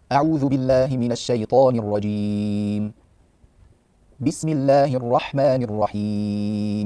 أعوذ بالله من الشيطان الرجيم. بسم الله الرحمن الرحيم.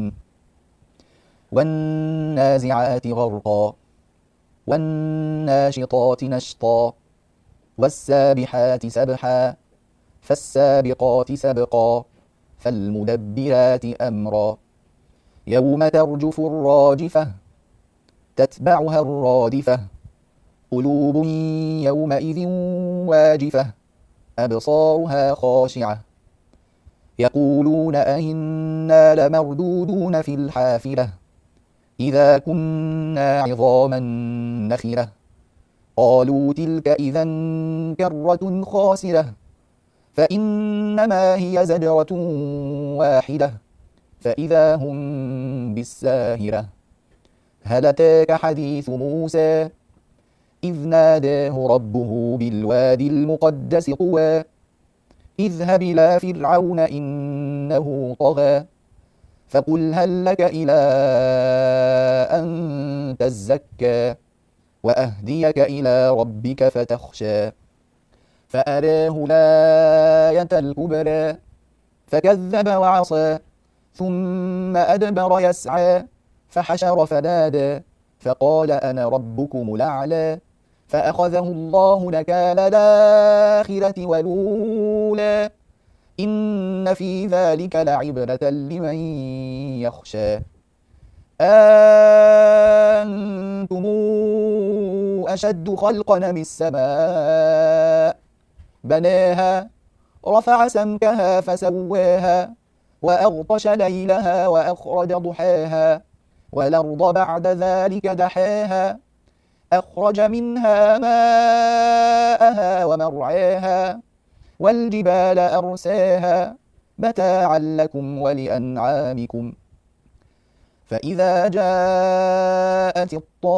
والنازعات غرقا والناشطات نشطا والسابحات سبحا فالسابقات سبقا فالمدبرات أمرا يوم ترجف الراجفة تتبعها الرادفة قلوب يومئذ واجفة أبصارها خاشعة يقولون أئنا لمردودون في الحافرة إذا كنا عظاما نخرة قالوا تلك إذا كرة خاسرة فإنما هي زجرة واحدة فإذا هم بالساهرة هل أتاك حديث موسى إذ ناداه ربه بالوادي المقدس طوى اذهب إلى فرعون إنه طغى فقل هل لك إلى أن تزكى وأهديك إلى ربك فتخشى فأراه الآية الكبرى فكذب وعصى ثم أدبر يسعى فحشر فنادى فقال أنا ربكم الأعلى فأخذه الله نكال الآخرة والأولى إن في ذلك لعبرة لمن يخشى أنتم أشد خلقا من السماء بناها رفع سمكها فسواها وأغطش ليلها وأخرج ضحاها والأرض بعد ذلك دحاها أخرج منها ماءها ومرعاها والجبال أرساها متاعا لكم ولأنعامكم فإذا جاءت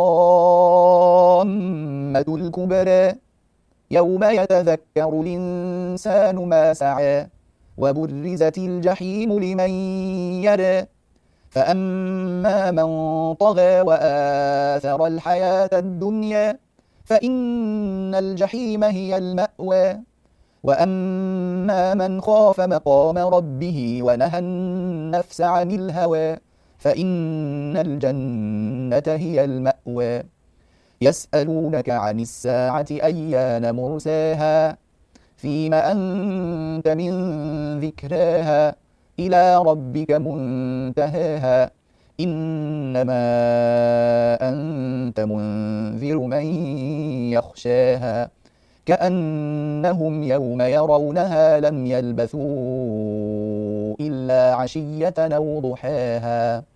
الطامة الكبرى يوم يتذكر الإنسان ما سعى وبرزت الجحيم لمن يرى فأما من طغى وآثر الحياة الدنيا فإن الجحيم هي المأوى وأما من خاف مقام ربه ونهى النفس عن الهوى فإن الجنة هي المأوى يسألونك عن الساعة أيان مرساها فيم أنت من ذكراها إلى ربك منتهاها إنما أنت منذر من يخشاها كأنهم يوم يرونها لم يلبثوا إلا عشية أو ضحاها